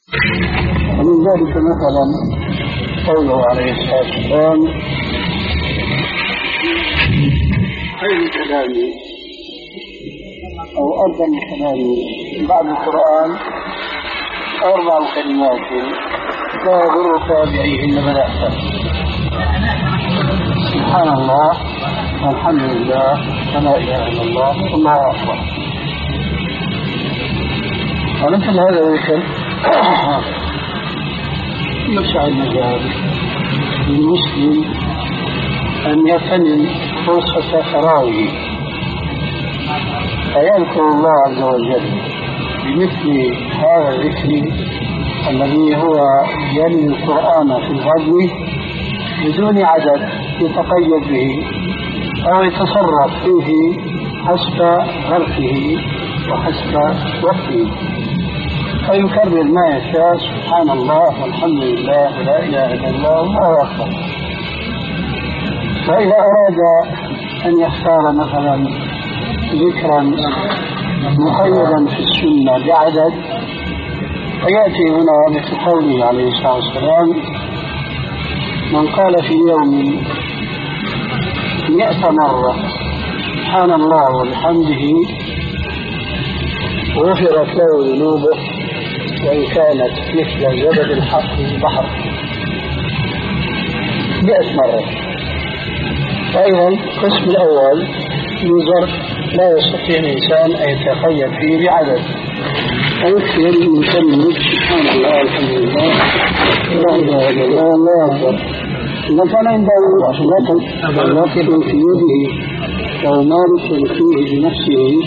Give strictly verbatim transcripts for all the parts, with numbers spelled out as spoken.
ومن ذلك مثلا قوله عليه الصلاة والسلام: خير كلامي أو أفضل كلامي بعد القرآن أربع كلمات لا يضرك بأيهن بدأت: سبحان الله والحمد لله ولا إله إلا الله والله أكبر. ومثل هذا الذكر يسعى المجال للمسلم أن يغتنم فرصة فراغه فيذكر الله عز وجل بمثل هذا الذكر الذي هو يلي القرآن في الغدو بدون عدد يتقيد به أو يتصرف فيه حسب ظرفه وحسب وقته، فيكرر ما يشاء: سبحان الله والحمد لله ولا إله إلا الله والله أكبر. وإذا أراد أن يختار مثلا ذكرا مقيدا في السنة بعدد فيأتي هنا مثل قوله عليه الصلاة والسلام: من قال في يوم مئة مرة سبحان الله وبحمده غفرت له ذنوبه وإن كانت مثل زبد البحر. مئة مرة. فأيضا القسم الأول يوزر لا يستطيع الإنسان أن يتقيد فيه بعدد، فيكفي الإنسان سبحان الله والحمد لله لا إله إلا الله والله أكبر. إذا كان عنده راتب في يده أو مالك فيه بنفسه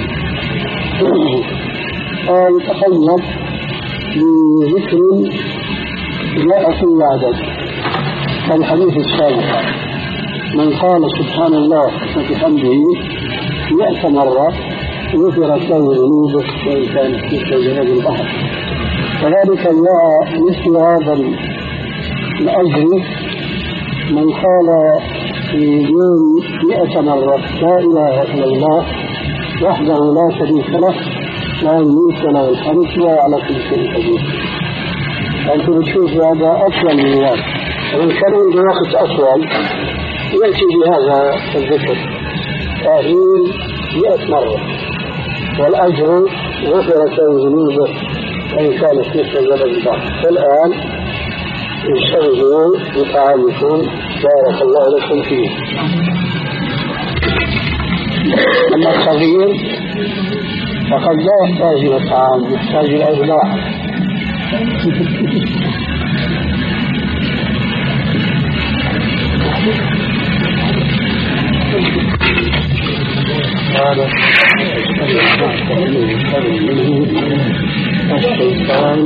فيتقيد بذكر لا أقل عدد، كالحديث السابق: من قال سبحان الله وبحمده مئة مرة غفرت له ذنوبه وإن كانت مثل زبد البحر. كذلك جاء مثل هذا الأجر من قال في اليوم مئة مرة لا إله إلا الله وحده لا شريك له له الملك وله الحمد وهو على كل شيء قدير. أنتم بتشوفوا هذا أطول من ذلك، ومن كان عنده وقت أطول يأتي بهذا الذكر تأهيل مئة مرة، والأجر غفرت له ذنوبه وإن كانت مثل زبد البحر. فالآن اشتغلوا بطعامكم بارك الله لكم فيه. أما الصغير فقد لا يحتاج إلى الطعام، يحتاج إلى إبلاع. هذا الشيطان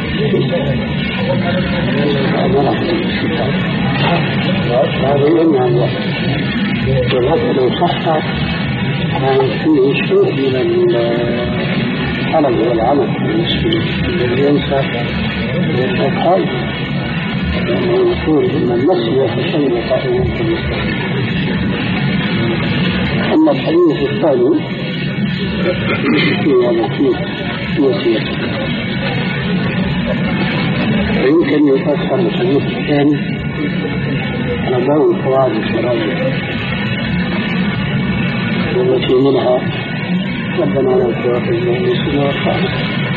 هذا يمنع الله، ولكن لو صح كان فيه شيء من الحلم والعمل الذي ينسى الأفعال، لأنه يقول إن النسي شيء قائم في المستقبل. أما الحديث الثاني فيه نتيجة وسيلة، ويمكن يفسر الحديث الثاني على ضوء قواعد الشرعية والتي منها ربنا لا تؤاخذنا إن نسينا وأخطأنا.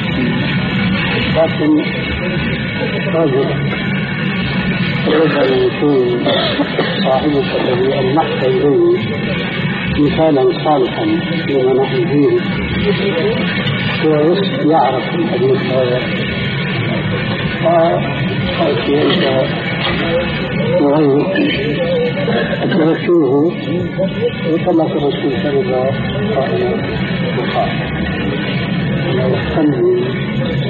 لكن راجع يجب أن يكون صاحبك الذي ألمحت إليه مثالا صالحا لما نحن فيه، ويعرف الحديث هذا فأتي أنت وغيره أتذكره وطلق الرسول صلى الله عليه وسلم ويحتمل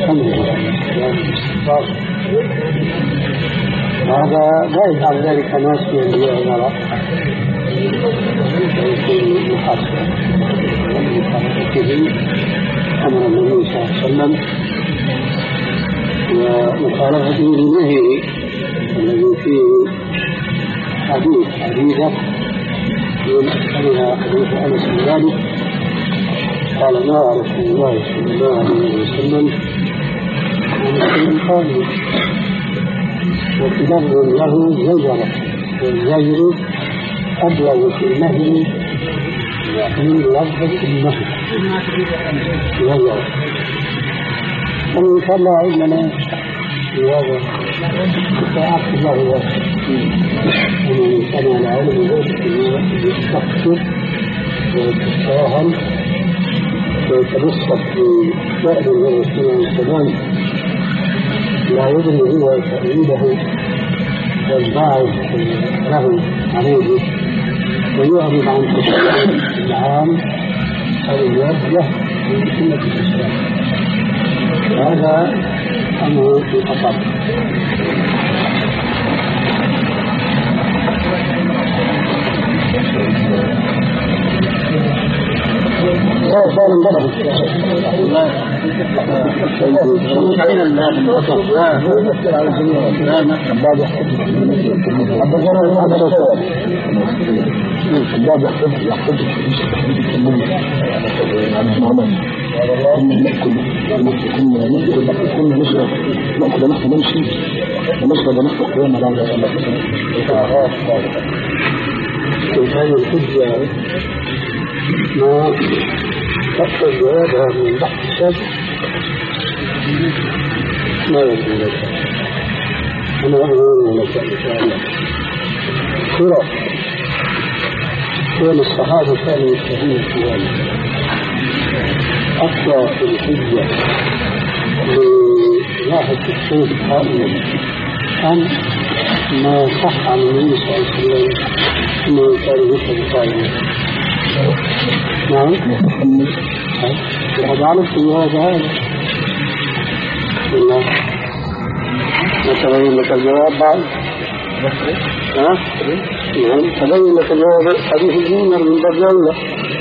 وهذا لا يفعل ذلك ناسيا ليعمر ويكون محاسبا ومخالفته أمر النبي صلى الله عليه وسلم ومخالفته لنهيه الذي فيه حديث حديثة من أكثرها حديث أنس بن مالك قال: نهى رسول الله صلى الله عليه وسلم عن قائم، وفي لفظ له زجر، والزجر أبلغ في النهي من لفظ النهي زجر. وإن شاء الله عندنا في هذا ساعات الله ومن كان على علم يستخدم ويتساهل ويتبسط في شأن الرسول والسلام لا يدري هو تأويله والباعث له عليه، ويعرض عن تشريع العام أو الوجه من سنة الإسلام. هذا أمر في خطر. لا صار انضرب علينا الباب الخطر. لا لا لا الباب يحتفظ الباب يحتفظ يحتفظ كنا نأكل كنا نشرب نأكل نحن نمشي ونشرب ونحن قيامنا بعد الله. هذه الحجة ما تقصد جوابها من بحث السابق ما يمكن لك. أنا أقول لك إن شاء الله خلاص كون الصحابة كانوا يستهين في ذلك أقوى في الحجة لواحد الشيخ قائما أم ما صح عن النبي صلى الله عليه وسلم أنه كان يشهد قائما. نعم وقد عرفت هذا هذا والله ما تبين لك الجواب بعد ها؟ نعم تبين لك الجواب حديث الجمر من باب الأولى.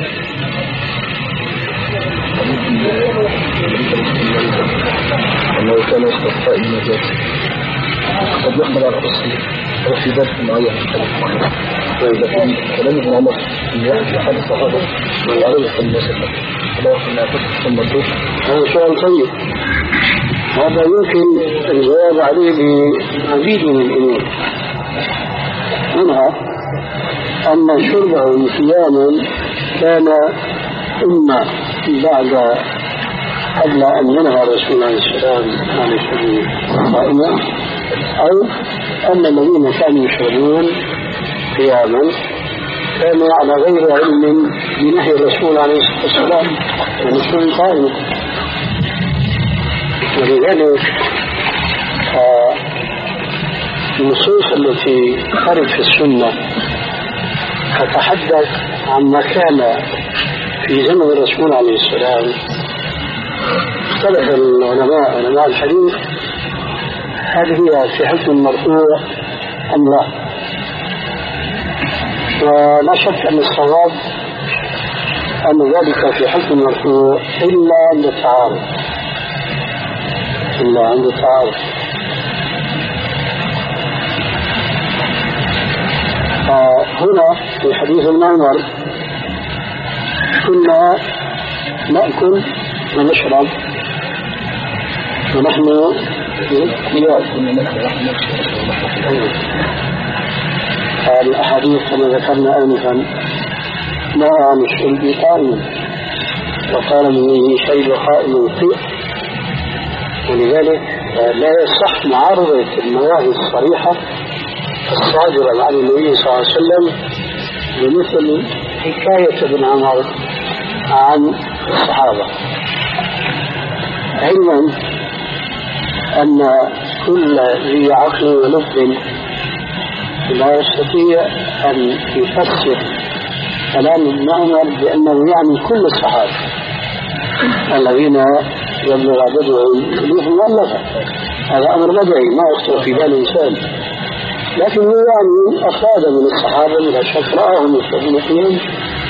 أنه كان يستطيع النجاة قد يحمل على التصوير وفي ذلك معين فإذا كان كلام ابن عمر أن يأتي أحد الصحابة ويعرف الناس فلا يقول أن ثم الدوح. هذا سؤال طيب، هذا يمكن الجواب عليه بعديد من الأمور، منها أن شربه صيام كان إما بعد قبل أن ينهى الرسول عليه السلام عن الشرب قائما، أو أن الذين كانوا يشربون قياما كانوا على غير علم بنهي الرسول عليه الصلاة والسلام عن الشرب قائما. ولذلك النصوص التي ترد في السنة تتحدث عن ما كان في زمن الرسول عليه السلام. اختلف العلماء علماء الحديث هل هي في حكم مرفوع أم لا، ولا شك أن الصواب أن ذلك في حكم مرفوع إلا عند التعارض إلا عند التعارض. هنا في حديث ابن عمر كنا نأكل ونشرب ونحن الأحاديث كما ذكرنا آنفا نهى عن الشرب قائما، وقال من شرب قائما فيه. ولذلك لا يصح معارضة النواهي الصريحة الصادرة عن النبي صلى الله عليه وسلم بمثل حكاية ابن عمر عن الصحابة، علما أن كل ذي عقل ولب لا يستطيع أن يفسر كلام ابن عمر بأنه يعني كل الصحابة الذين يبلغ عددهم ألوف مؤلفة. هذا أمر بدعي ما يخطر في بال إنسان، لكن هو يعني أفراد من الصحابة لا شك رآهم يشربون قيام.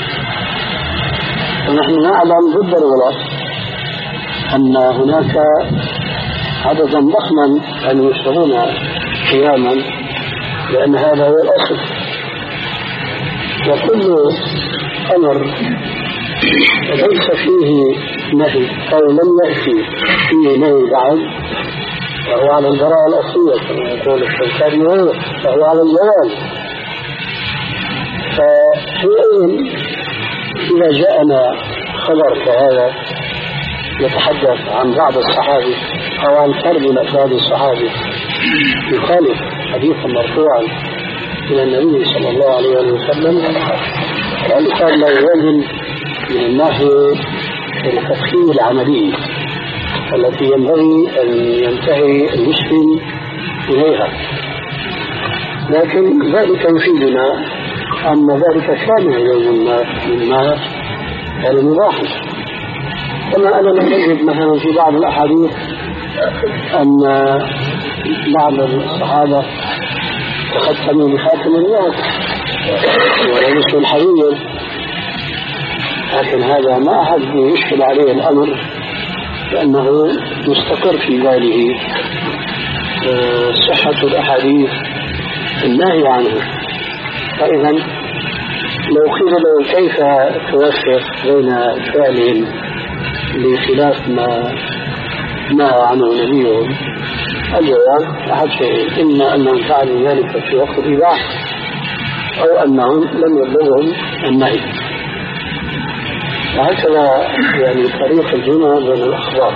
ونحن نعلم بالضرورة أن هناك عددا ضخما أن يشربون قياما، لأن هذا هو الأصل. وكل أمر ليس فيه نهي أو لم يأتي فيه نهي بعد فهو على البراءة الأصلية كما يقول الشوكاني، فهو على الجواز. فحينئذ إذا جاءنا خبر كهذا يتحدث عن بعض الصحابة أو عن فرد من أفراد الصحابة يخالف حديثا مرفوعا إلى النبي صلى الله عليه وسلم، ذلك لا يوازن من الناحية التفكير العملي التي ينبغي أن ينتهي المسلم إليها. لكن ذلك يفيدنا أن ذلك شامل يوم ما المباح. كما أننا نجد مثلا في بعض الأحاديث أن بعض الصحابة تختموا بخاتم الناس ولبسوا الحرير، لكن هذا ما أحد يشكل عليه الأمر لأنه مستقر في باله صحة الأحاديث النهي عنه. فإذا لو قيل له كيف توفق بين فعلهم بخلاف ما نهى عنه نبيهم، الجواب أحد شيء: إما أنهم فعلوا ذلك في وقت الإباحة أو أنهم لم يبلغهم النهي. وهكذا يعني طريق الجمع بين الأخبار.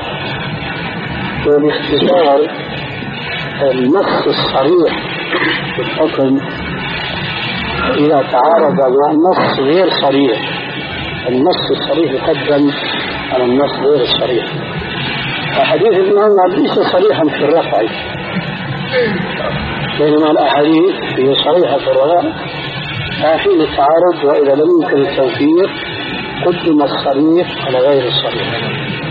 وباختصار النص الصريح في الحكم إذا تعارض مع النص غير صريح، النص الصريح يقدم على النص غير الصريح. أحاديث ابن عمر ليس صريحا في الرفع، بينما الأحاديث هي صريحة في الرفع. فحين التعارض وإذا لم يمكن التوفيق قدم الصريح على غير الصريح.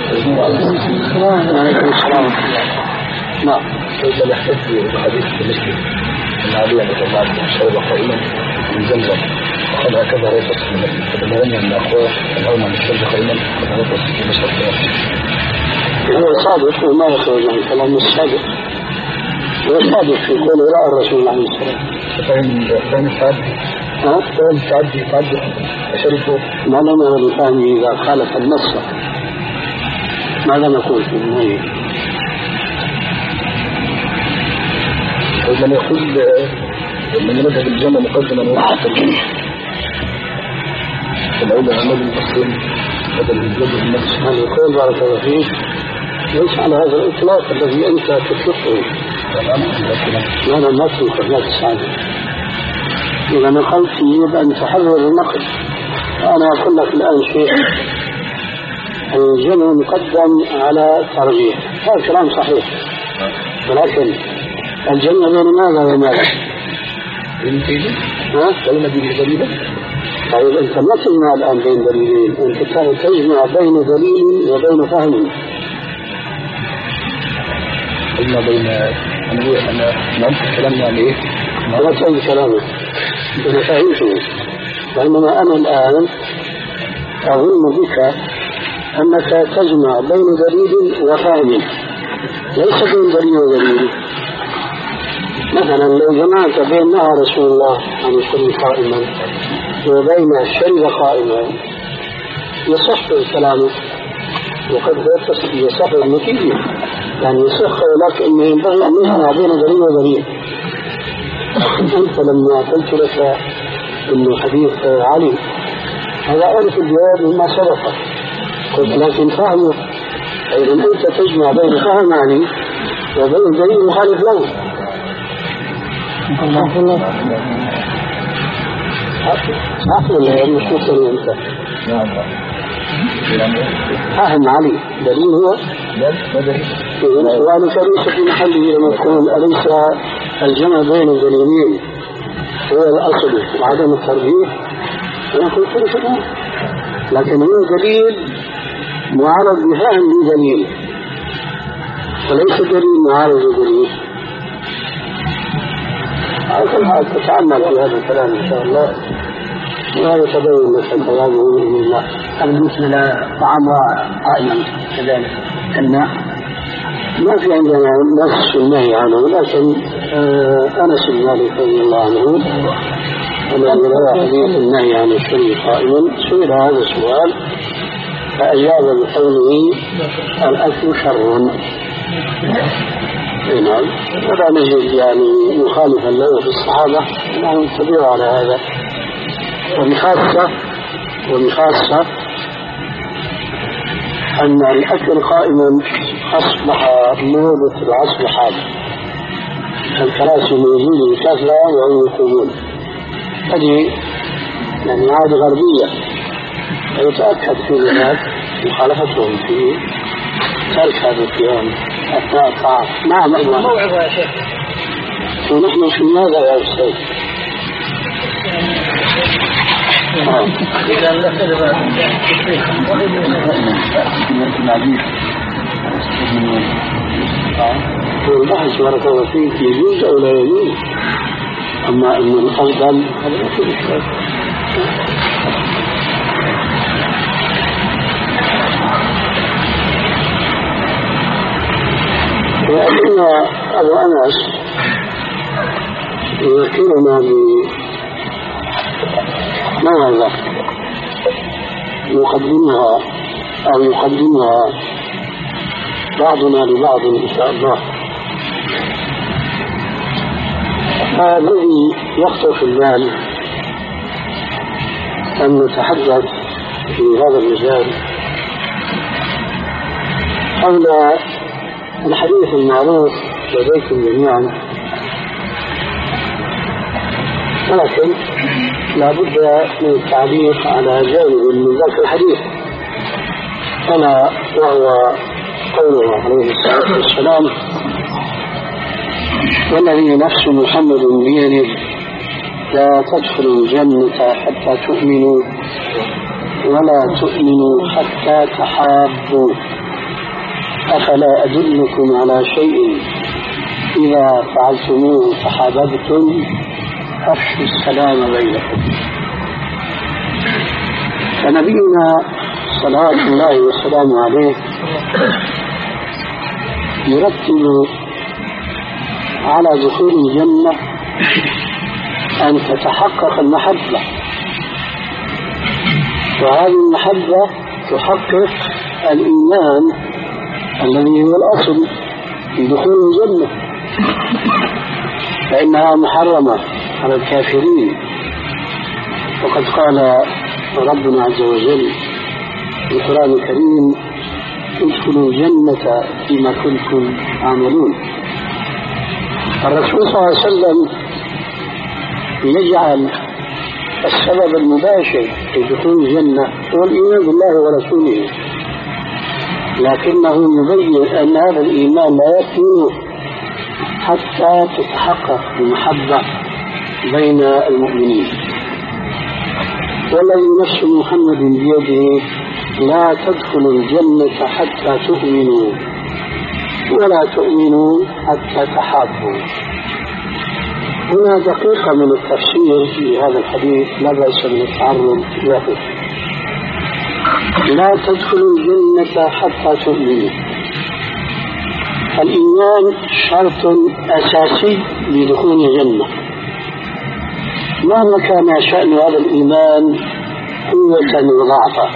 عليكم السلام. نعم. إذا نحتج بحديث المسلم أن علي رضي الله عنه شرب قائما من زمزم وقال هكذا ريفص في المسجد، فبلغني أن أخوه الأول عن الشرب قائما وقد ريفص في المسجد. هو صادق وما يخرج عن كلام الصادق، هو صادق في قول رأى الرسول عليه السلام. فهم فهم التعدي ها؟ فهم التعدي تعدي شربه ما لنا ولفهمه إذا خالف النص ماذا نقول في النهي؟ ومن يقول من مذهب الجنة مقدما وقت الجنة فالأولى عمل المسلم بدل الجنة النفس. هذا يقول بارك الله فيك ليس على هذا الإطلاق الذي أنت تطلقه. هذا ما في خلاف السعادة. إذا نقلت يجب أن تحرر النقل. أنا أقول لك الآن شيء: الجمع مقدم على ترجيح، هذا كلام صحيح، ولكن الجمع بين ماذا وماذا؟ ها؟ بين دليل. طيب أنت ما تجمع الآن بين دليلين، أنت تجمع بين دليل وبين فهم. قلنا بين أنا أنا نعرف الكلام يعني إيه؟ لا تعيد كلامك، أنا فهمته. بينما أنا الآن أظن بك أنك تجمع بين دليل وفهم، ليس بين دليل ودليل. مثلا لو جمعت بين نهى رسول الله عن الشرب قائما وبين الشرب قائما يصح كلامه، وقد يصح النتيجة، يعني يصح لك أنه ينبغي أن يجمع بين دليل ودليل. أنت لما قلت لك أنه حديث علي هذا أعرف الجواب مما سبق، قلت لكن فهمه، أيضا أنت تجمع بين فهم علي وبين دليل مخالف له. الله الله أحسن مش مثل أنت فهم علي دليل هو وأنا ليس في محله لما تكون أليس الجمع بين الدليلين هو الأصل وعدم الترجيح؟ أنا قلت لك الآن، لكن هو دليل معارض بفهم لدليل وليس دليل معارض بدليل. أكل حال تتعمل في هذا الكلام إن شاء الله، وهذا تبين لك الكلام بإذن الله. بالنسبة لطعام قائما كذلك الماء ما في عندنا نص النهي عنه، لكن آه أنس بن مالك رضي الله عنه الذي روى حديث النهي عن الشرب قائما سئل هذا السؤال فأجاب بقوله الأكل شر، نعم. ولا نجد يعني مخالفا له في الصحابة نحن نتبعه على هذا. وبخاصة وبخاصة أن الأكل قائما أصبح موضة العصر الحالي. الكراسي موجودة بكثرة وهم يقومون. هذه يعني عادة غربية يتأكد في ذلك مخالفتهم في ترك هذا القيام أثناء الطعام. نعم أيضا موعظة يا شيخ. ونحن في ماذا يا أستاذ؟ إذا نسأل والبحث بارك الله فيك يجوز أو لا يجوز، أما أن الأفضل هذا لا في إشكال. وأن أبو أنس يذكرنا بموعظة يقدمها أو يقدمها بعضنا لبعض إن شاء الله. الذي يخطر في البال أن نتحدث في هذا المجال حول الحديث المعروف لديكم جميعا، ولكن لا بد من التعليق على جانب من ذاك الحديث، ألا وهو قوله عليه الصلاة والسلام: والذي نفس محمد بيده لا تدخلوا الجنة حتى تؤمنوا ولا تؤمنوا حتى تحابوا، أفلا أدلكم على شيء إذا فعلتموه تحاببتم، أفشوا السلام بينكم. فنبينا صلوات الله وسلامه عليه يرتب على دخول الجنة أن تتحقق المحبة، وهذه المحبة تحقق الإيمان الذي هو الأصل في دخول الجنة، فإنها محرمة على الكافرين. وقد قال ربنا عز وجل في القرآن الكريم: ادخلوا الجنة فيما كنتم تعملون. الرسول صلى الله عليه وسلم يجعل السبب المباشر في دخول الجنة هو الإيمان بالله ورسوله، لكنه يبين أن هذا الإيمان لا يكون حتى تتحقق المحبة بين المؤمنين. والذي نفس محمد بيده لا تدخلوا الجنة حتى تؤمنوا ولا تؤمنوا حتى تحابوا. هنا دقيقة من التفسير في هذا الحديث لا بأس من التعرض له. لا تدخلوا الجنة حتى تؤمنوا. الإيمان شرط أساسي لدخول الجنة، مهما كان شأن هذا الإيمان قوة وضعفا،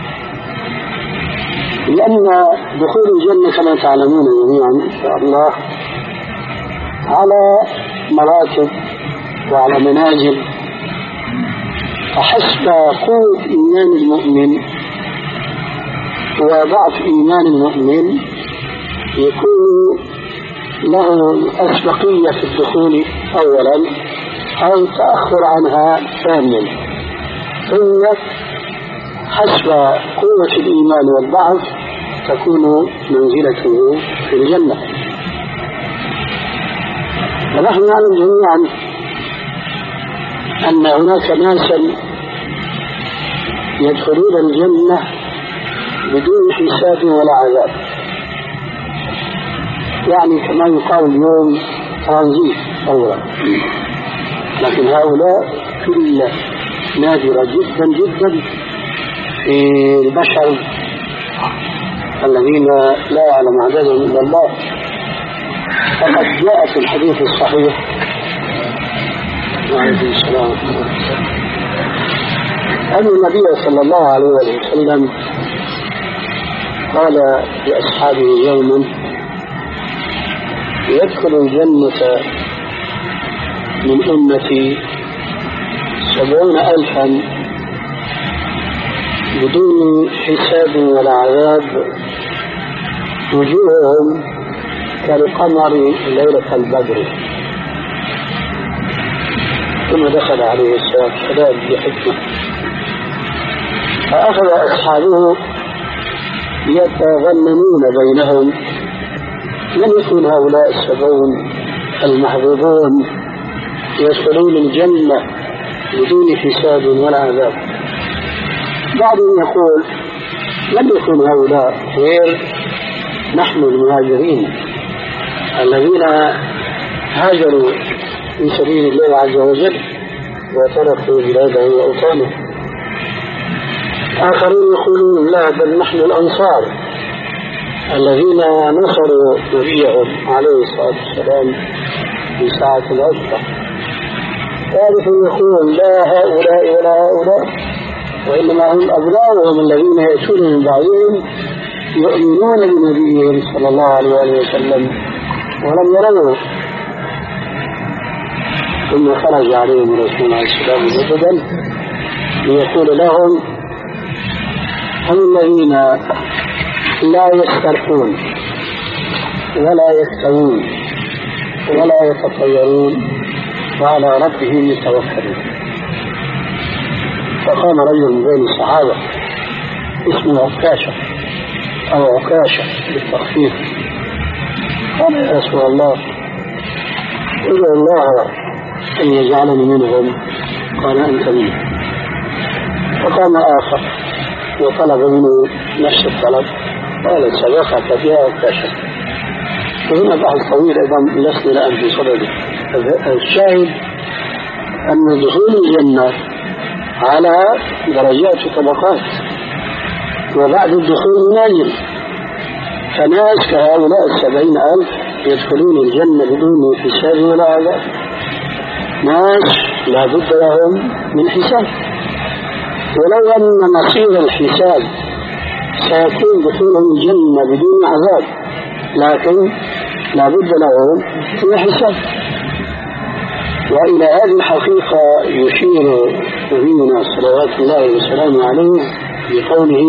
لأن دخول الجنة كما تعلمون جميعا إن شاء الله على مراتب وعلى منازل، فحسب قوة إيمان المؤمن وضعف إيمان المؤمن يكون له أسبقية في الدخول أولا أو تأخر عنها ثانيا، ثم حسب قوة الإيمان والضعف تكون منزلته في الجنة. ونحن نعلم جميعا أن هناك ناسا يدخلون الجنة بدون حساب ولا عذاب، يعني كما يقال اليوم ترانزيت فورا، لكن هؤلاء كلها نادرة جدا جدا في البشر الذين لا يعلم عددهم إلا الله. فقد جاء في الحديث الصحيح عليه السلام أن النبي صلى الله عليه وسلم قال لأصحابه يوما: يدخل الجنة من أمتي سبعون ألفا بدون حساب ولا عذاب، وجوههم كالقمر ليلة البدر. ثم دخل عليه الصلاة والسلام بحكمة، فأخذ أصحابه يتظنون بينهم من يكون هؤلاء السبعون المحبوبون يدخلون الجنة بدون حساب ولا عذاب. بعضهم يقول لم يكن هؤلاء غير نحن المهاجرين الذين هاجروا في سبيل الله عز وجل وتركوا بلاده وأوطانه. آخرون يقولون لا، بل نحن الأنصار الذين نصروا نبيهم عليه الصلاة والسلام في ساعة العسرة. ثالث يقول لا، هؤلاء ولا هؤلاء، وإنما هم أبناؤهم الذين يأتون من بعدهم يؤمنون بنبيهم صلى الله عليه وسلم ولم يروه. ثم خرج عليهم الرسول عليه السلام مجددا ليقول لهم هم الذين لا يسترخون ولا يستوون ولا يتطيرون وعلى ربهم يتوكلون. فقام رجل من بين الصحابة اسمه عكاشة أو عكاشة بالتخفيف، قال يا رسول الله ادعو الله أن يجعلني منهم. قال أنت منه. فقام آخر وطلب منه نفس الطلب، قال سبقك بها عكاشة. وهنا بحث طويل أيضا لسنا الآن في صدده. الشاهد أن دخول الجنة على درجات وطبقات، وبعد الدخول نازل. فناس كهؤلاء السبعين ألف يدخلون الجنة بدون حساب ولا عذاب، ناس لا بد لهم من حساب. ولو أن مصير الحساب سيكون دخولهم الجنة بدون عذاب، لكن لا بد لهم من حساب. وإلى هذه الحقيقة يشير نبينا صلوات الله وسلامه عليه بقوله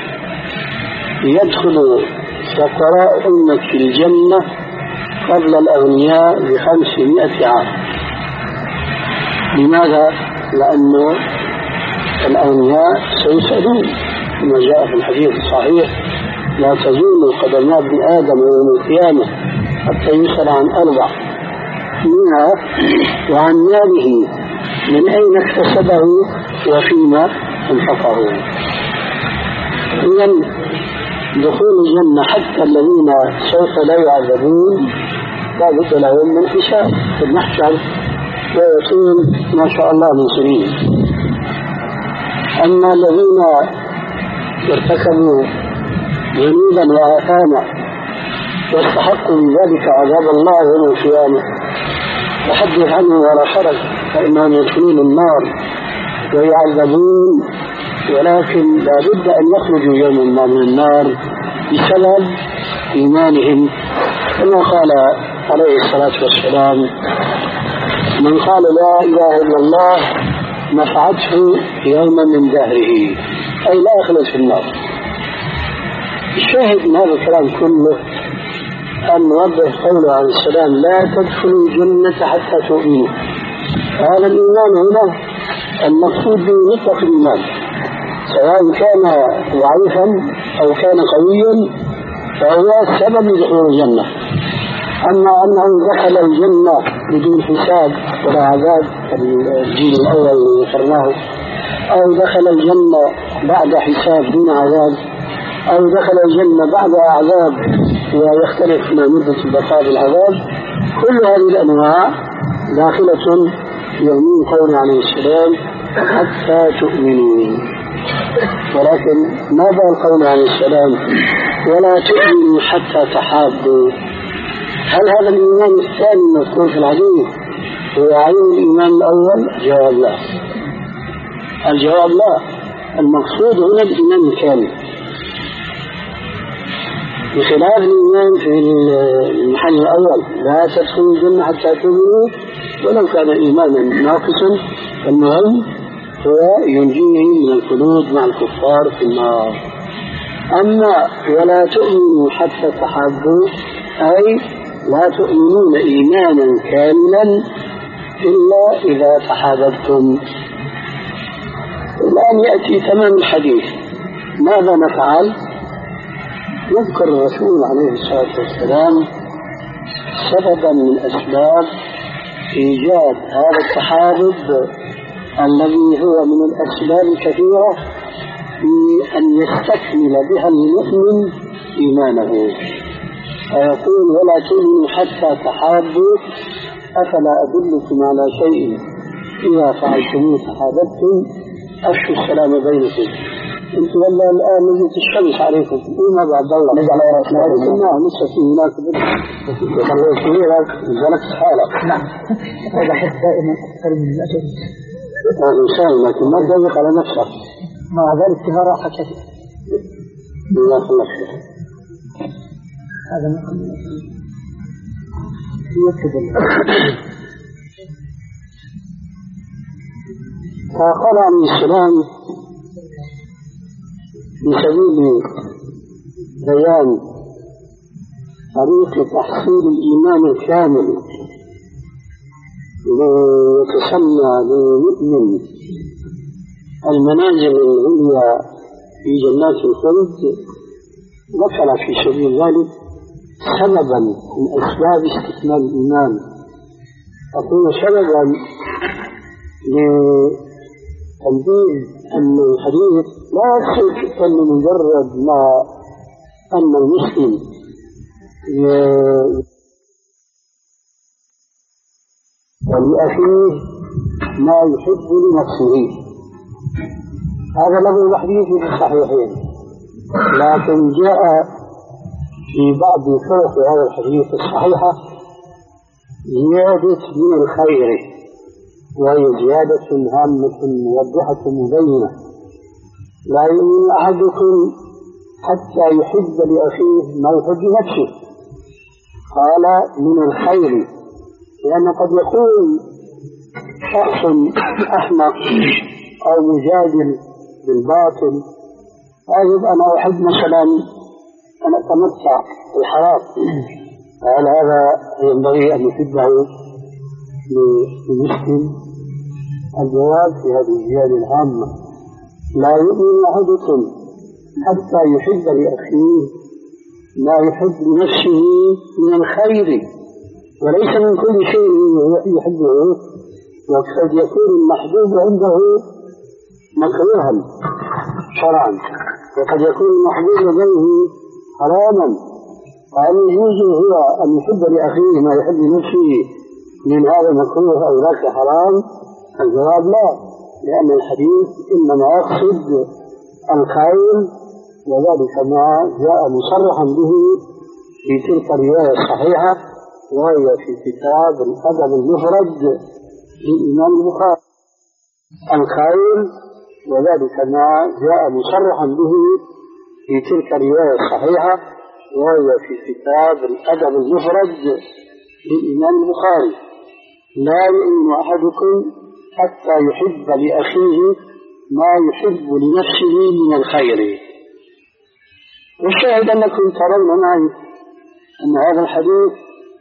يدخل فقراء أمة الجنة قبل الأغنياء بخمسمائة عام. لماذا؟ لأنه الأغنياء سيسألون كما جاء في الحديث الصحيح لا تزول قدم ابن آدم يوم القيامة حتى يسأل عن أربع، منها وعن ماله من أين اكتسبه وفيما انفقه. إذن دخول الجنة حتى الذين سوف لا يعذبون لا بد لهم من حساب في المحشر ويكون ما شاء الله من سنين. أما الذين ارتكبوا ذنوبا وآثاما واستحقوا من ذلك عذاب الله يوم القيامة وحدث عنه ولا حرج، فإنهم يدخلون النار ويعذبون، ولكن لا بد أن يخرجوا يوم ما من النار بسبب إيمانهم. كما قال عليه الصلاة والسلام من قال لا إله إلا الله نفعته يوما من دهره، أي لا يخلد في النار. الشاهد من هذا الكلام كله أن نوضح قوله عليه السلام لا تدخلوا الجنة حتى تؤمنوا. هذا الإيمان هنا المقصود به مطلق الإيمان، سواء كان ضعيفا أو كان قويا فهو السبب لدخول الجنة. أما أنه دخل الجنة بدون حساب ولا عذاب الجيل الأول اللي ذكرناه، أو دخل الجنة بعد حساب دون عذاب، أو دخل الجنة بعد عذاب ويختلف ما مدة البقاء بالعذاب، كل هذه الأنواع داخلة يؤمن قول عليه السلام حتى تؤمنوا. ولكن ماذا القول عليه السلام ولا تؤمنوا حتى تحابوا؟ هل هذا الإيمان الثاني المذكور في الحديث هو عين الإيمان الأول؟ جواب لا. الجواب لا. المقصود هنا الإيمان الكامل. بخلاف الإيمان في المحل الأول لا تدخلوا الجنة حتى تؤمنوا ولو كان إيمانا ناقصا، المهم هو ينجيه من الخلود مع الكفار في النار. أما ولا تؤمنوا حتى تحابوا أي لا تؤمنون إيمانا كاملا إلا إذا تحاببتم. الآن يأتي تمام الحديث. ماذا نفعل؟ يذكر الرسول عليه الصلاة والسلام سببا من أسباب إيجاد هذا التحابب الذي هو من الأسباب الكثيرة في أن يستكمل بها المؤمن إيمانه، فيقول ولا تؤمنوا حتى تحابوا، أفلا أدلكم على شيء إذا فعلتموه تحاببتم، أفشوا السلام بينكم. انتم والله الآن نزلت الشمس عليكم وما بعد الله نزل على رسول الله لسه في هناك بدء خليت غيرك نزلت حالك. نعم هذا حد دائما أكثر من الأجل الإنسان لكن ما تضيق على نفسك مع ذلك فيها راحة كثيرة. الله يخليك. هذا يكتب فقال عليه السلام بسبيل بيان طريق تحصيل الإيمان الكامل ليتسمى للمؤمن المنازل العليا في جنات الخلد، ذكر في سبيل ذلك سببا من أسباب استكمال الإيمان. أقول سببا لتنبيه أن الحديث لا يقصد أن مجرد ما أن المسلم ولأخيه ما يحب لنفسه، هذا له الحديث في الصحيحين، لكن جاء في بعض طرق هذا الحديث الصحيحة زيادة من الخير، وهي زيادة هامة موضحة مبينة. لا يؤمن أحدكم حتى يحب لأخيه ما يحب لنفسه، قال من الخير، لأن قد يكون شخص أحمق أو مجادل بالباطل، أجد أنا أحب مثلا أن أتمتع بالحرام، قال هذا ينبغي أن يحبه للمسلم. الجواب في هذه الزيادة الهامة لا يؤمن أحدكم حتى يحب لأخيه ما يحب لنفسه من الخير، وليس من كل شيء يحبه، وقد يكون المحبوب عنده مكروها شرعا، وقد يكون المحبوب لديه حراما، فهل يجوز هو أن يحب لأخيه ما يحب لنفسه من هذا مكروه أو ذاك حرام؟ الجواب لا، لأن الحديث إنما يقصد الخير، وذلك ما جاء مصرحا به في تلك الرواية الصحيحة، وهي في كتاب الأدب المفرد للإمام البخاري. الخير وذلك ما جاء مصرحا به في تلك الرواية الصحيحة، وهي في كتاب الأدب المفرد للإمام البخاري. لا يؤمن أحدكم حتى يحب لأخيه ما يحب لنفسه من الخير. والشاهد أنكم ترون معي أن هذا الحديث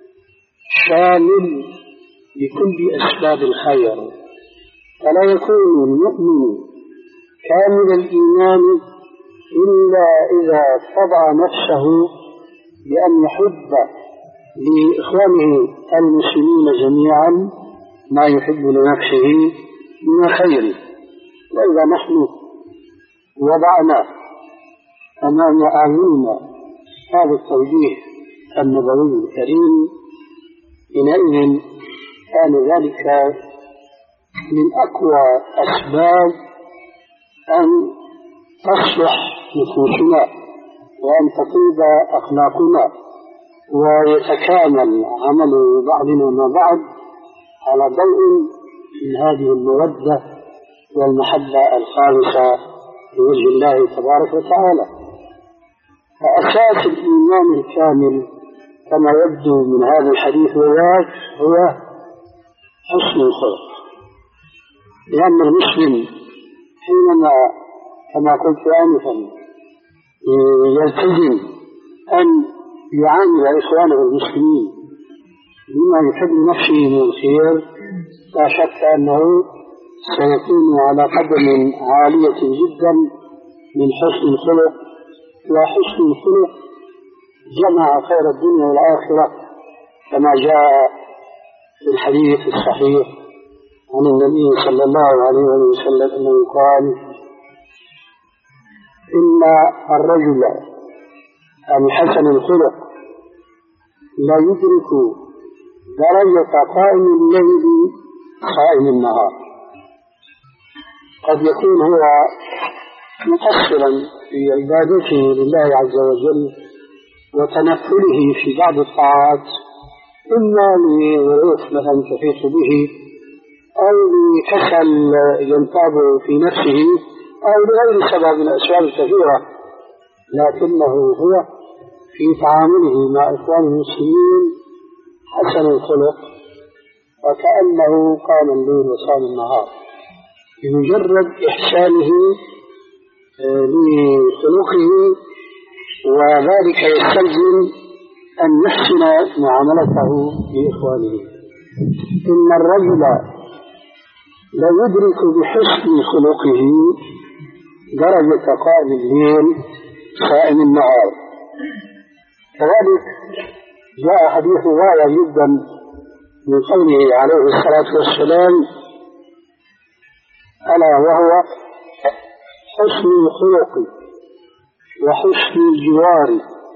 شامل لكل أسباب الخير، فلا يكون المؤمن كامل الإيمان إلا إذا تضع نفسه بأن يحب لإخوانه المسلمين جميعا ما يحب لنفسه من الخير. وإذا نحن وضعنا أمام أعيننا هذا التوجيه النبوي الكريم، حينئذ كان ذلك من أقوى أسباب أن تصلح نفوسنا وأن تطيب أخلاقنا ويتكامل عمل بعضنا مع بعض على ضوء من هذه المودة والمحبة الخالصة لوجه الله تبارك وتعالى. فأساس الإيمان الكامل كما يبدو من هذا الحديث وذاك هو حسن الخلق، لأن المسلم حينما كما قلت آنفا يلتزم أن يعامل إخوانه المسلمين بما يحب نفسه من الخير، لا شك أنه سيكون على قدم عالية جدا من حسن الخلق. وحسن الخلق جمع خير الدنيا والآخرة كما جاء في الحديث الصحيح عن النبي صلى الله عليه وسلم أنه قال: إن الرجل الحسن الخلق لا يدرك درجة قائم الليل صائم النهار. قد يكون هو مقصرا في عبادته لله عز وجل وتنفله في بعض الطاعات، إما لظروف مثلا تحيط به أو لكسل ينتاب في نفسه أو لغير سبب من الأسباب الكثيرة، لكنه هو في تعامله مع إخوانه المسلمين حسن الخلق وكأنه قام الليل وصام النهار بمجرد إحسانه لخلقه، وذلك يستلزم أن يحسن معاملته لإخوانه. إن الرجل لا يدرك بحسن خلقه درجة قائم الليل صائم النهار. كذلك جاء حديث رائع جدا من قوله عليه الصلاة والسلام: ألا وهو حسن الخلق وحسن الجوار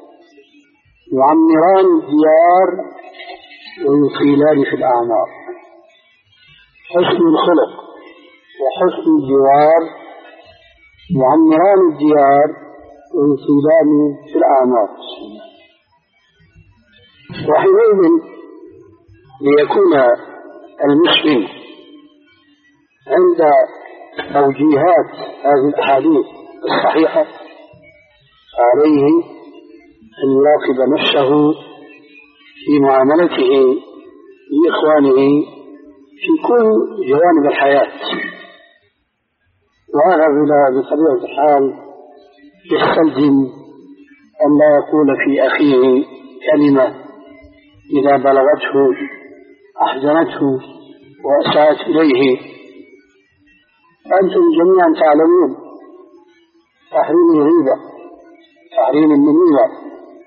يعمران الديار ويطيلان في الأعمار. حسن الخلق وحسن الجوار يعمران الديار ويطيلان في الأعمار. وحينئذ ليكون المسلم عند توجيهات هذه الأحاديث الصحيحة عليه أن يراقب نفسه في معاملته لإخوانه في كل جوانب الحياة، وهذا بطبيعة الحال يستلزم أن لا يقول في أخيه كلمة إذا بلغته أحزنته وأساءت إليه. أنتم جميعا تعلمون تحريم الغيبة، تحريم النميمة،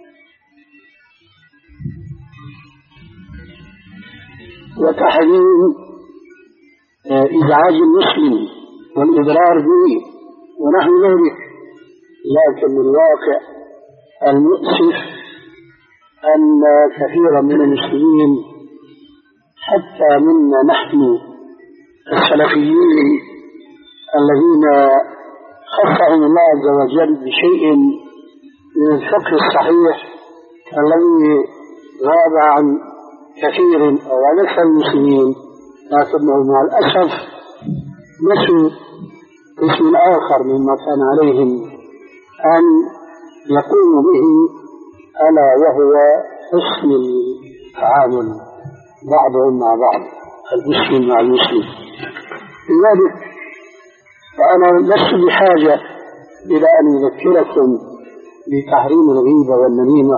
وتحريم إزعاج المسلم والإضرار به ونحو ذلك. لكن الواقع المؤسف أن كثيرا من المسلمين حتى منا نحن السلفيين الذين خصهم الله عز وجل بشيء من الفقه الصحيح الذي غاب عن كثير أو عن أكثر المسلمين، لكنه مع الأسف نسوا اسم آخر مما كان عليهم أن يقوموا به، ألا وهو حسن التعامل بعضهم مع بعض، المسلم مع المسلم. لذلك فأنا لست بحاجة إلى أن أذكركم بتحريم الغيبة والنميمة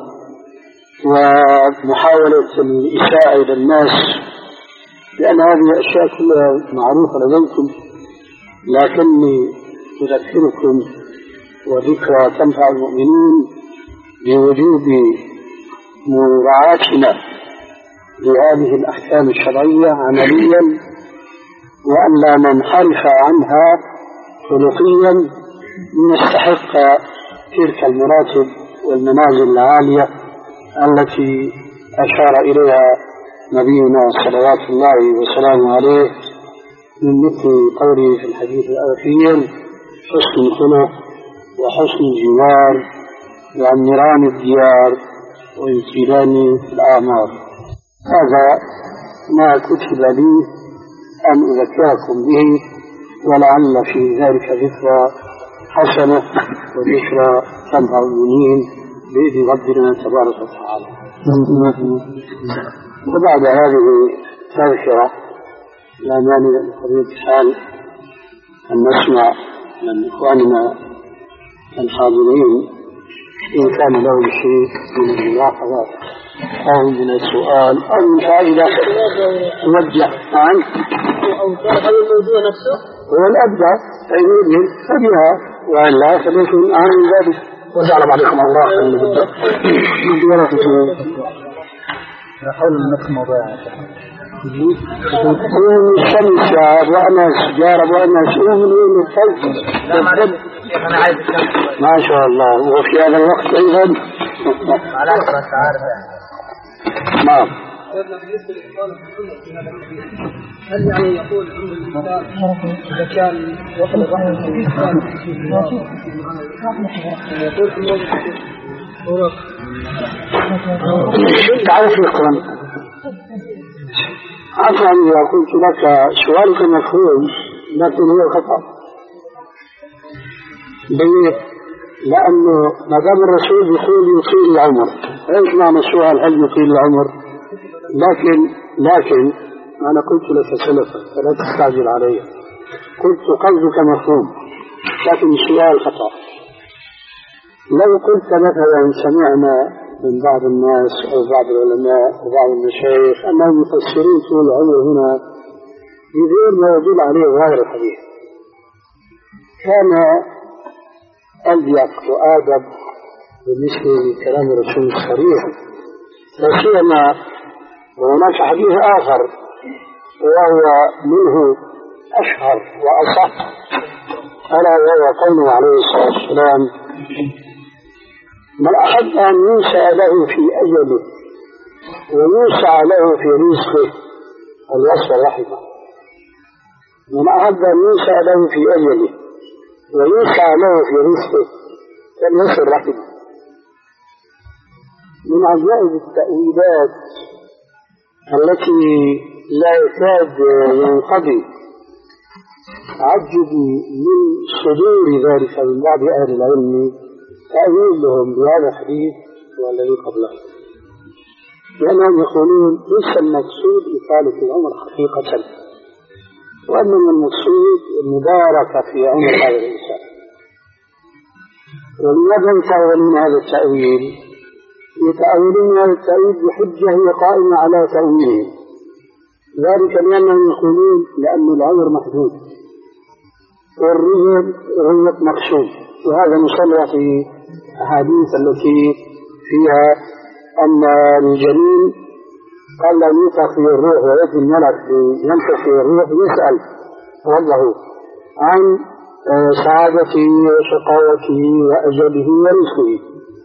ومحاولة الإساءة إلى الناس، لأن هذه الأشياء كلها معروفة لديكم، لكني أذكركم وذكرى تنفع المؤمنين بوجوب مراعاتنا لهذه الأحكام الشرعية عمليا، وأن لا ننحرف عنها خلقيا لنستحق تلك المراتب والمنازل العالية التي أشار إليها نبينا صلوات الله وسلامه عليه من مثل قوله في الحديث الأخير: حسن الخلق وحسن الجوار يعمران الديار ويطيلان الأعمار. هذا ما كتب لي أن أذكركم به، ولعل في ذلك ذكرى حسنة وذكرى تنفع المؤمنين. بإذن ربنا تبارك وتعالى. وبعد هذه التذكرة لا مانع بطبيعة الحال أن نسمع من إخواننا الحاضرين إن كان له شيء من الملاحظات أو من السؤال أو من فائدة توجه عنه أو هذا الموضوع نفسه هو الأبدع أيضا فبها وإلا فليكن أهم من ذلك. وجعل بعضكم الله من بالضبط حول نفس الموضوع هو الشمس وأنا سجارة وأنا شيء من وين الفوز. لا معلش أنا عايز الشمس ما شاء الله. وفي هذا الوقت أيضا على أساس عارف نعم. بالنسبة للإخوان في هذا هل يعني يقول عند الإنسان إذا كان وصل الرحم الإنسان يقول في الموضوع تعرف الإخوان عفوا إذا قلت لك سؤالك مفهوم لكن هو خطأ بيت، لأنه ما دام الرسول يقول يطيل العمر، ايش معنى السؤال هل يطيل العمر؟ لكن لكن أنا قلت لك سلفا فلا تستعجل علي، قلت قصدك مفهوم لكن السؤال خطأ. لو قلت مثلا سمعنا من بعض الناس أو بعض العلماء وبعض المشايخ أنهم يفسرون طول العمر هنا بغير ما يدل عليه ظاهر الحديث، كان أليق وآدب بالنسبة لكلام الرسول الصريح، لا سيما وهناك حديث آخر وهو منه أشهر وأصح ألا وهو قوله عليه الصلاة والسلام: من أحب أن ينسى له في أجله وينسى له في رزقه الوصف رحمه. من أحب أن ينسى له في أجله وينسى له في رزقه الوصف رحمه. من عجائب التأويلات التي لا يكاد ينقضي عجبي من صدور ذلك من بعض أهل العلم تأويلهم بهذا الحديث والذي قبله، لأنهم يقولون ليس المقصود إطالة العمر حقيقة، وإنما المقصود المباركة في عمر هذا الإنسان. ولماذا يتأولون هذا التأويل؟ يتأولون هذا التأويل بحجة هي قائمة على تأويله، ذلك لأنهم يقولون لأن العمر محدود والرزق رزق مقصود، وهذا مصرح في أحاديث التي فيها أن الجنين قال لا ينفخ فيه الروح ويأتي الملك ينفخ فيه الروح يسأل ربه عن سعادته وشقاوته وأجله ورزقه،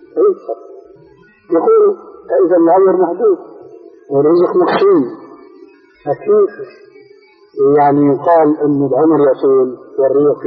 يقول إذا العمر محدود والرزق مقسوم، فكيف يعني يقال أن العمر يطول والرزق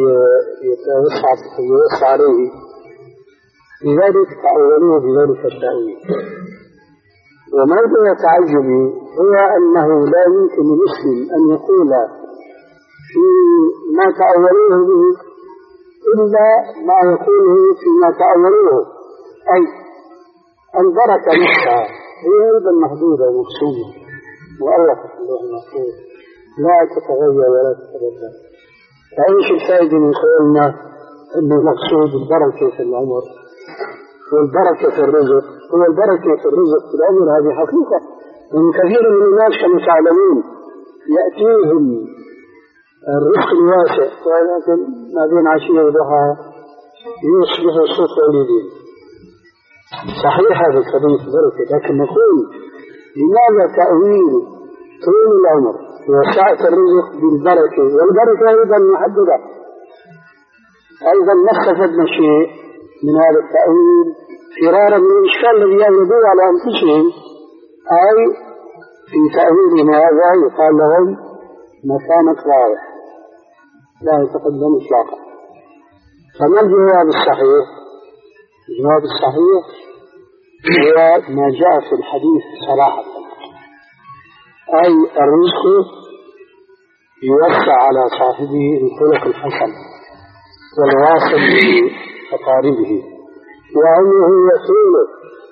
يوسع عليه؟ لذلك تأولوه بذلك التأويل. وموضوع تعجبي هو أنه لا يمكن لمسلم أن يقول في ما تأولوه به إلا ما يقوله فيما تأولوه، أي البركة نفسها هي أيضا محدودة ومقسومة مؤلفة في اللوح المحفوظ لا تتغير ولا تتبدل. فأيش الفائدة من قولنا أن المقصود البركة في العمر والبركة في الرزق؟ هو البركة في الرزق في العمر هذه حقيقة، ومن كثير من الناس كما تعلمون يأتيهم الرزق الواسع ولكن ما بين عشية وضحى يصبح صوت والدين. صحيح هذا الكلام في بركة، لكن نقول لماذا تأويل طول العمر وسعة الرزق بالبركة؟ والبركة أيضا محددة. أيضا ما استفدنا شيء من هذا التأويل فرارا من الإشكال الذي يعرضون على أنفسهم، أي في تأويلهم هذا يقال لهم مكانك رايح لا يتقدم إطلاقا. فما الجواب الصحيح؟ الجواب الصحيح هو ما جاء في الحديث صراحة، أي الرزق يوسع على صاحبه الخلق الحسن والواصل بأقاربه وعمره يطوله.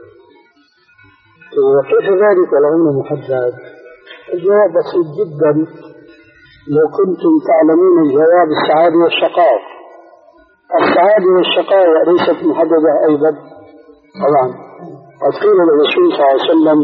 وكيف ذلك العمر محدد؟ الجواب بسيط جدا. لو كنتم تعلمون الجواب السعادة والشقاء. السعادة والشقاء ليست محددة أيضا طبعا. قد قيل للرسول صلى الله عليه وسلم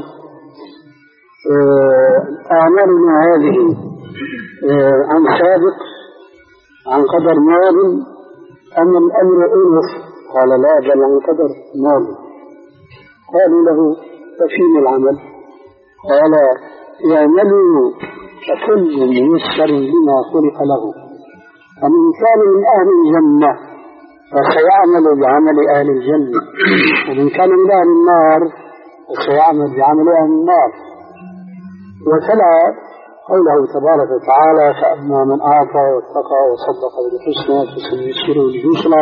أعمالنا هذه عن سابق عن قدر مال أم الأمر أنف؟ قال لا، بل عن قدر مال. قالوا له ففيما العمل؟ قال يعملوا فكل ميسر لما خلق له، فمن كان من أهل الجنة فسيعمل بعمل أهل الجنة، ومن كان من أهل النار فسيعمل بعمل أهل النار. وتلا قوله تبارك وتعالى فأما من أعطى واتقى وصدق بالحسنى فسنيسره لليسرى،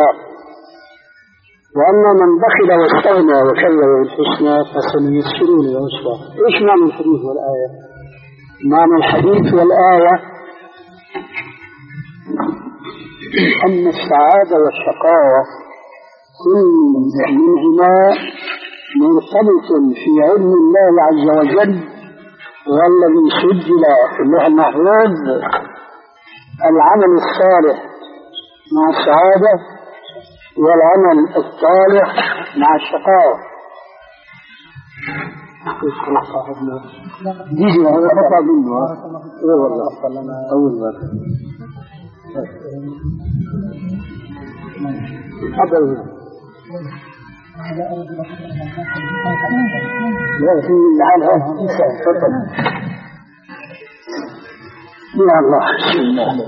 وأما من بخل واستغنى وكذب بالحسنى فسنيسره للعسرى. إيش معنى الحديث والآية؟ معنى الحديث والآية أن السعادة والشقاوة كل منهما مرتبط في علم الله عز وجل، والذي سجل في اللوح المحفوظ العمل الصالح مع السعادة والعمل الصالح مع الشقاوة. دي هذا خطأ منه. ايه والله اول مرة حضر لا في العالم تفضل. يا الله بسم الله.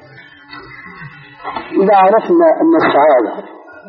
إذا عرفنا أن السعادة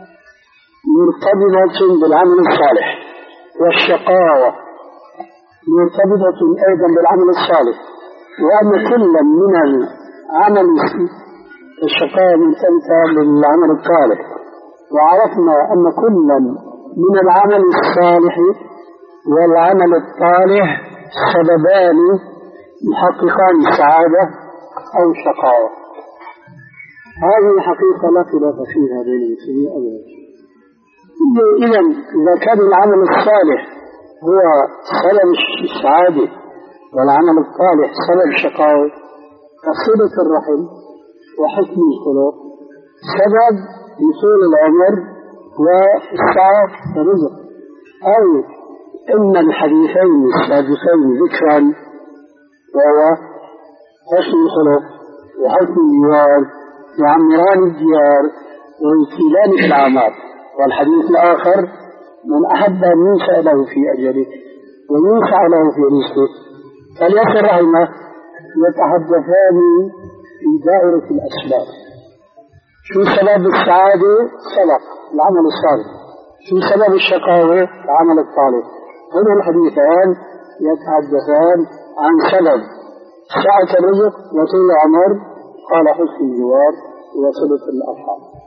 مرتبطة بالعمل الصالح والشقاوة مرتبطة أيضا بالعمل الصالح، وأن كل من العمل الشقاوة مرتبطة بالعمل الصالح، وعرفنا أن كل من العمل الصالح والعمل الصالح سببان محققان السعادة أو الشقاوة. هذه حقيقة لا خلاف فيها بين المسلمين أبدا. إذا إذا كان العمل الصالح هو سبب السعادة والعمل الصالح سبب الشقاوة، فصلة الرحم وحسن الخلق سبب لطول العمر والسعة والرزق. أو إن الحديثين السابقين ذكرا وهو حسن الخلق وحسن الجوار يعمران الديار ويطيلان في الأعمار. والحديث الآخر من أحب أن ينشأ له في أجله وينشأ له في رزقه فليصل رحمه يتحدثان في دائرة الأسباب. شو سبب السعادة؟ سبق العمل الصالح. شو سبب الشقاوة؟ العمل الصالح. هنا الحديثان يتحدثان عن سبب سعة الرزق وطول العمر، قال حسن الجوار وصلة الأرحام.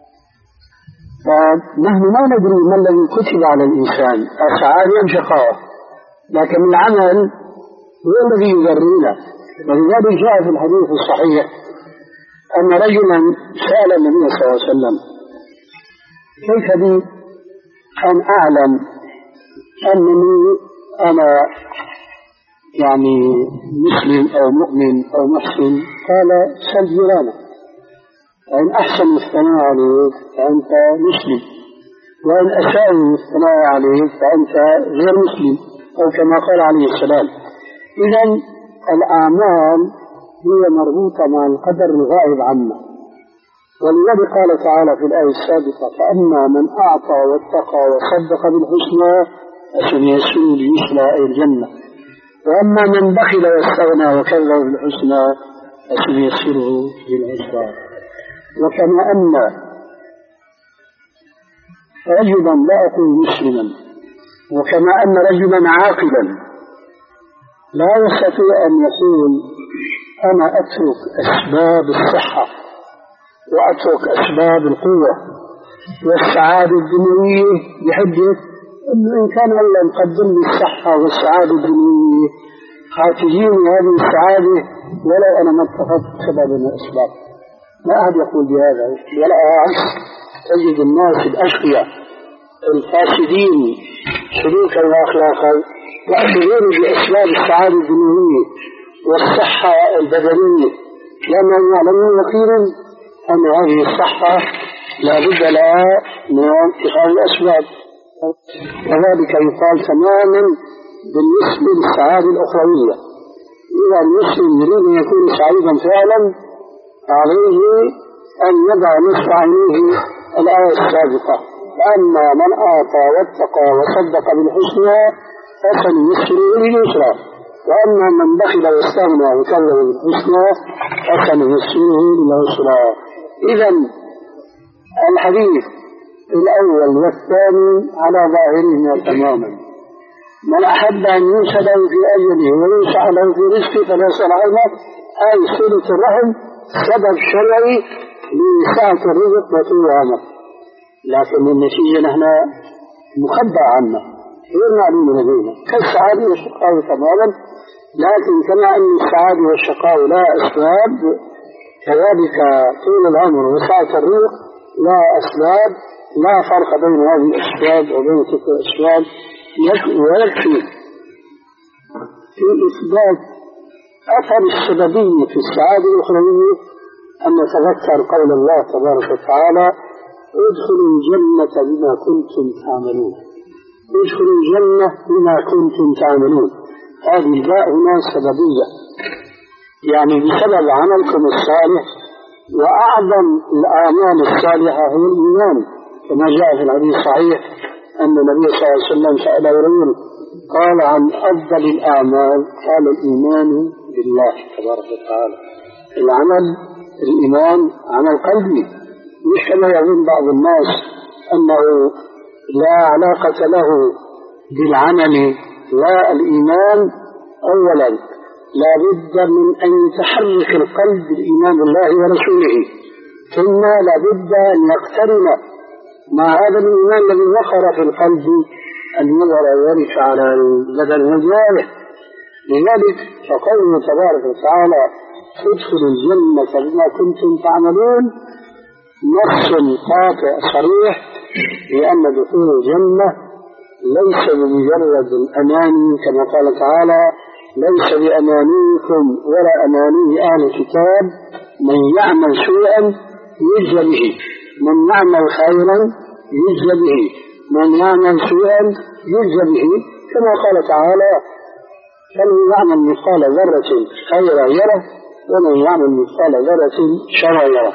فنحن ما ندري ما الذي كتب على الإنسان السعادة أم شقاوة، لكن العمل هو الذي يجرينا. ولذلك جاء في الحديث الصحيح أن رجلا سأل النبي صلى الله عليه وسلم كيف بي أن أعلم أنني أنا يعني مسلم أو مؤمن أو محسن؟ قال سل جيرانك، وإن أحسن الثناء عليك فأنت مسلم، وإن أساء الثناء عليك فأنت غير مسلم، أو كما قال عليه السلام. إذن الأعمال هي مربوطة مع القدر الغائب عنا. ولذلك قال تعالى في الآية السابقة فأما من أعطى واتقى وصدق بالحسنى فسنيسره لليسرى أي الجنة، وأما من بخل واستغنى وكذب بالحسنى فسنيسره للعسرى. وكما أن رجلا لا أقول مسلما، وكما أن رجلا عاقلا لا يستطيع أن يقول أنا أترك أسباب الصحة وأترك أسباب القوة والسعادة الدنيوية بحجة أنه إن كان الله مقدم لي الصحة والسعادة الدنيوية هاتجيني هذه السعادة ولا أنا ما اتخذت سبب من الأسباب. لا أحد يقول بهذا، ولا عكس تجد الناس الأشقياء الفاسدين سلوكا وأخلاقا يأخذون بأسباب السعادة الدنيوية والصحة البدنية، لأنهم يعلمون يقينا أن هذه الصحة لا بد لها من اتخاذ الأسباب. وذلك يقال تماما بالنسبة للسعادة الأخروية. إذا المسلم يريد أن يكون سعيدا فعلا عليه أن يضع نصف عينيه الآية السابقة: أما من أعطى واتقى وصدق بالحسنى فسنيسره لليسرى، وأما من بخل واستغنى وكذب بالحسنى فسنيسره للعسرى. إذا الحديث الأول والثاني على ظاهرهما تماما. من أحب أن ينشأ له في أجله وينشأ له في رزقه فليصل عينه، أي صلة الرحم سبب شرعي لسعة الرزق وطول العمر، لكن النتيجة نحن مخبأ عنا غير معلوم لدينا كالسعادة والشقاء تماما. لكن كما أن السعادة والشقاء لا أسباب، كذلك طول العمر وسعة الرزق لا أسباب، لا فرق بين هذه الأسباب وبين تلك الأسباب. ويكفي في إثبات أثر السببية في السعادة الأخروية أن نتذكر قول الله تبارك وتعالى: ادخلوا الجنة بما كنتم تعملون. ادخلوا الجنة بما كنتم تعملون، هذه الباء هنا سببية، يعني بسبب عملكم الصالح. وأعظم الأعمال الصالحة هي الإيمان، كما جاء في الحديث الصحيح أن النبي صلى الله عليه وسلم سأل رجل قال: عن أفضل الأعمال؟ قال: الإيمان بالله تبارك وتعالى. العمل الإيمان عمل قلبي، مش كما يظن بعض الناس أنه لا علاقة له بالعمل لا الإيمان. أولا لا بد من أن يتحرك القلب بالإيمان بالله ورسوله، ثم لا بد أن يقترن مع هذا الإيمان الذي وقر في القلب أن يظهر ذلك على البدن والجوارح. لذلك فقوله تبارك وتعالى: ادخلوا الجنة بما كنتم تعملون، نص قاطع صريح لأن دخول الجنة ليس بمجرد الأماني، كما قال تعالى: ليس بأمانيكم ولا أماني أهل الكتاب، من يعمل سوءا يجزى به، من يعمل خيرا يجزى به، من يعمل سوءا يجزى به، كما قال تعالى: فمن يعمل مثقال ذرة خيرا يره ومن يعمل مثقال ذرة شرا يره.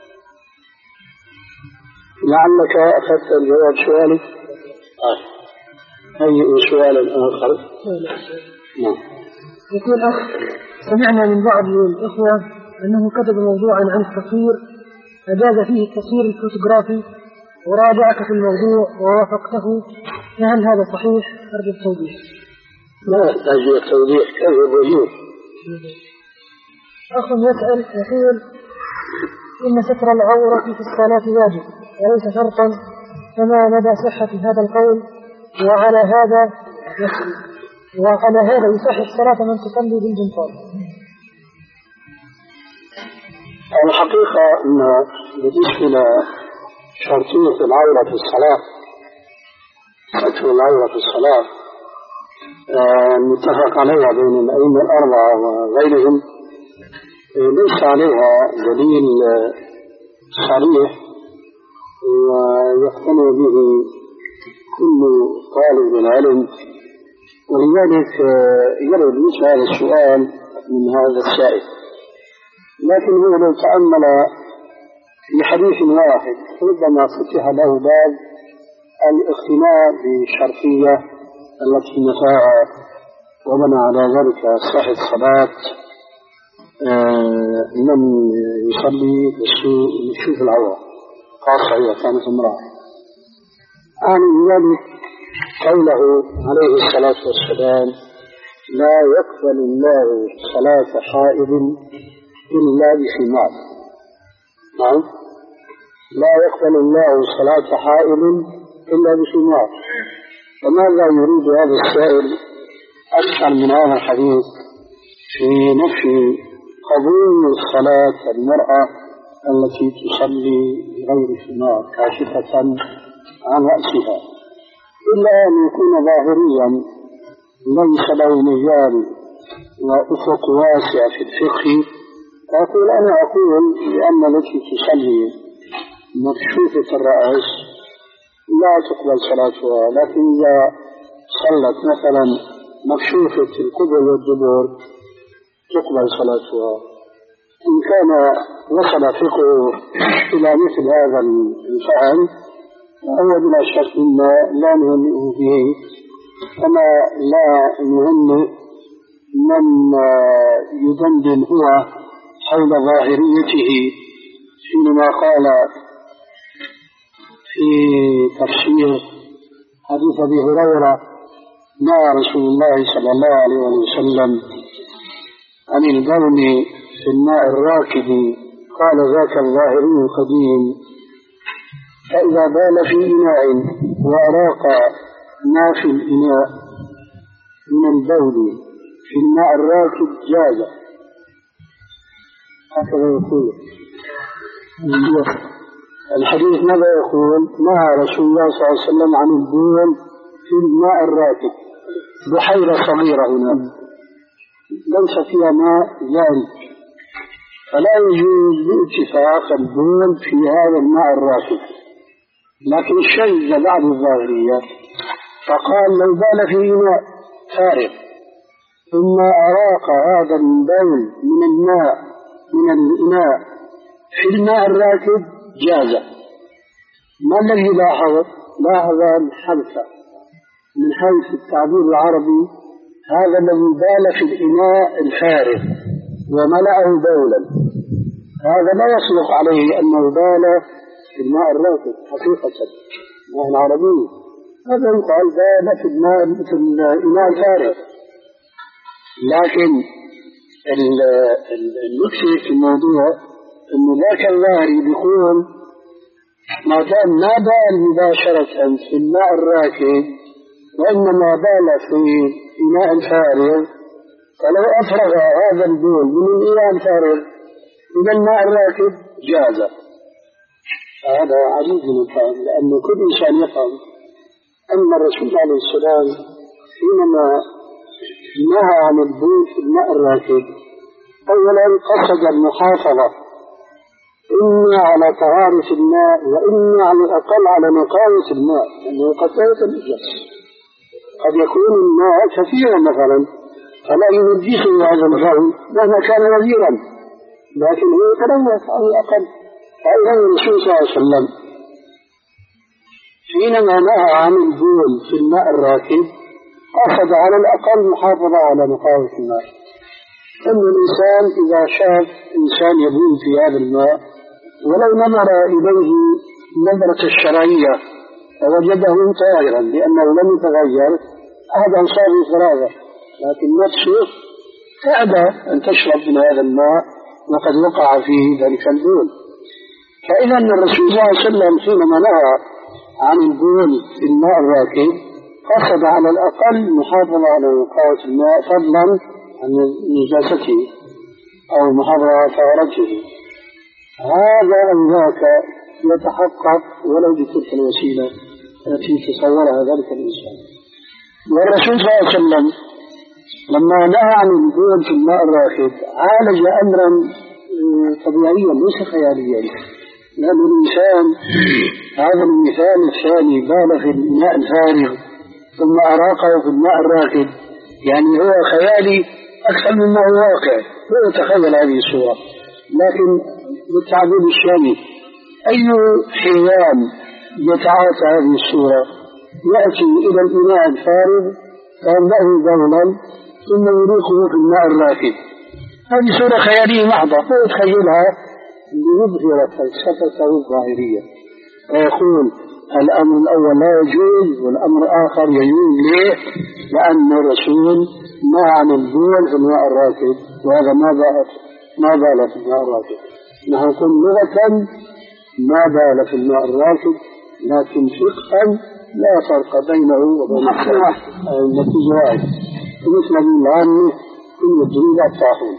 لعلك أخذت الجواب سؤالك. آه. أي سؤال آخر؟ نعم. يقول أخ: سمعنا من بعض الإخوة أنه كتب موضوعا عن التصوير أجاز فيه التصوير الفوتوغرافي، وراجعك في الموضوع ووافقته، فهل هذا صحيح؟ أرجو التوضيح. لا يحتاج إلى التوضيح، كذب وجوه. أخ يسأل يقول: إن ستر العورة في الصلاة واجب وليس شرطا، فما مدى صحة هذا القول؟ وعلى هذا وعلى هذا يصح الصلاة من تصلي بالجنطال؟ الحقيقة أن بالنسبة لشرطية العورة في الصلاة، ستر العورة في الصلاة متفق عليها بين الأئمة الأربعة وغيرهم، ليس عليها دليل صريح ويقتنع به كل طالب العلم، ولذلك يرد مثل هذا السؤال من هذا السائل. لكن هو لو تأمل في حديث واحد ربما فتح له باب الاقتناع بالشرطية التي نفاها وبنى على ذلك صحة صلاة من يصلي يشوف العورة، خاصة إذا كانت امرأة. عن ذلك قوله عليه الصلاة والسلام: لا يقبل الله صلاة حائض إلا بخمار. نعم، لا يقبل الله صلاة حائض إلا بخمار. فماذا يريد هذا السائل أكثر من هذا الحديث في نفي قبول صلاة المرأة التي تصلي غير خمار كاشفة عن رأسها؟ إلا أن يكون ظاهريا ليس له مجال وأفق واسع في الفقه، فأقول أنا أقول لأن التي تصلي مكشوفة الرأس لا تقبل صلاتها، لكن إذا صلت مثلا مكشوفة القبل والدبر تقبل صلاتها. إن كان وصل فقه إلى مثل هذا الفهم فهو بلا شك إلا لا نهنئه به، كما لا نهنئ من يدندن هو حول ظاهريته حينما قال في تفسير حديث أبي هريرة نهى رسول الله صلى الله عليه وسلم عن البول في الماء الراكد، قال ذاك الظاهري القديم، فإذا بال في إناء وأراق ما في الإناء من البول في الماء الراكد جاز. هكذا يقول الحديث. ماذا يقول؟ نهى رسول الله صلى الله عليه وسلم عن البول في الماء الراكد، بحيرة صغيرة هنا ليس فيها ماء جاري، فلا يجوز باتفاق البول في هذا الماء الراكد. لكن الشيء بعد الظاهرية فقال لو بال في إناء فارغ ثم أراق هذا البول من الماء من الإناء في الماء الراكد جاز. ما الذي لاحظ؟ لاحظ الحدث من حيث التعبير العربي، هذا الذي بال في الإناء الفارغ وملأه بولا، هذا لا يصدق عليه أنه بال في الماء الراكد حقيقة الماء العربي، هذا يقال بال في الماء في الإناء الفارغ. لكن المكسي في الموضوع أنه ذاك الظاهري بيقول ما دام ما بال مباشرة في الماء الراكد وإنما بال في إناء فارغ، فلو أفرغ هذا البول من الإناء الفارغ إلى الماء الراكد جاز. هذا عجيب من الفهم، لأن كل إنسان يفهم أن الرسول عليه السلام حينما نهى عن البول في الماء الراكد أولا قصد المحافظة إما على طهارة الماء وإما على الأقل على نقاوة الماء، لأنه قد يتنجس، قد يكون الماء كثيرا مثلا فلا ينجسه هذا الغول مهما كان نذيرا، لكن هو يتلوث على الأقل. فأيضا الرسول صلى الله عليه وسلم حينما نهى عن البول في الماء الراكد قصد على الأقل محافظة على نقاوة الماء. أن الإنسان إذا شاف إنسان يبول في هذا الماء ولو نظر إليه نظرة الشرعية فوجده طاهرا لأنه لم يتغير أحد أنصار فراغه، لكن نفسه تعبى أن تشرب من هذا الماء وقد وقع فيه ذلك البول. فإذا الرسول صلى الله عليه وسلم حينما نهى عن البول في الماء الراكد قصد على الأقل محافظة على نقاوة الماء فضلا عن نجاسته أو محافظة على طهارته. هذا أو ذاك يتحقق ولو بتلك الوسيلة التي تصورها ذلك الإنسان. والرسول صلى الله عليه وسلم لما نهى عن البول في الماء الراكد عالج أمرا طبيعيا ليس خياليا، لأن الإنسان هذا المثال الثاني بال في الماء الفارغ ثم أراقه في الماء الراكد، يعني هو خيالي أكثر مما هو واقع، هو يتخيل هذه الصورة. لكن بالتعبير الشامي أي حيوان يتعاطى هذه الصورة يأتي إلى الإناء الفارغ فيملأه بولا ثم يريقه في الماء الراكد؟ هذه صورة خيالية محضة، هو يتخيلها ليظهر فلسفته الظاهرية ويقول الأمر الأول لا يجوز والأمر الآخر يجوز. ليه؟ لأن الرسول نهى عن البول في الماء الراكد، وهذا ما بال ما بال في الماء الراكد. نحن نقول لغة ما بال في الماء الراكد، لكن فقها لا فرق بينه وبين النتيجة واحد، مثل العامة كل الدنيا الطاحون.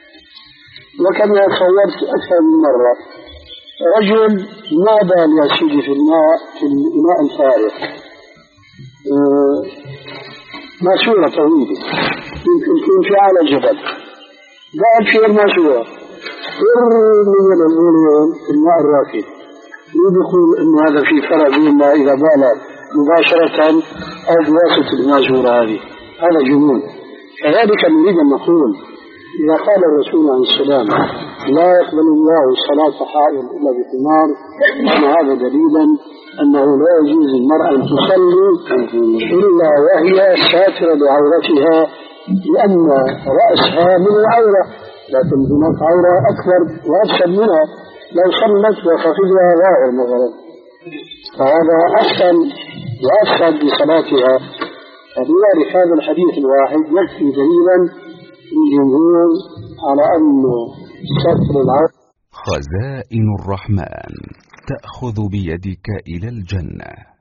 وكما تصورت أكثر من مرة رجل ما بال يا سيدي في الماء في الإناء الفارغ ماسورة طويلة يمكن تكون في أعلى الجبل، بعد في الماسورة من الأولين في الماء الراكد. يقول إنه هذا في فرق بين إذا بال مباشرة أو بواسطة الماسورة هذه، هذا جنون. كذلك نريد أن نقول إذا قال الرسول عليه السلام لا يقبل الله صلاة حائض إلا بخمار، أن هذا دليلا أنه لا يجوز المرأة أن تصلي إلا وهي ساترة لعورتها، لأن رأسها من العورة، لكن هناك عورة أكبر وأبسط منها لو صلت وفقدها ظاهر مثلا، فهذا أحسن وأفسد بصلاتها. فلذلك هذا الحديث الواحد يكفي دليلا للجمهور على أنه ستر العورة. خزائن الرحمن تأخذ بيدك إلى الجنة.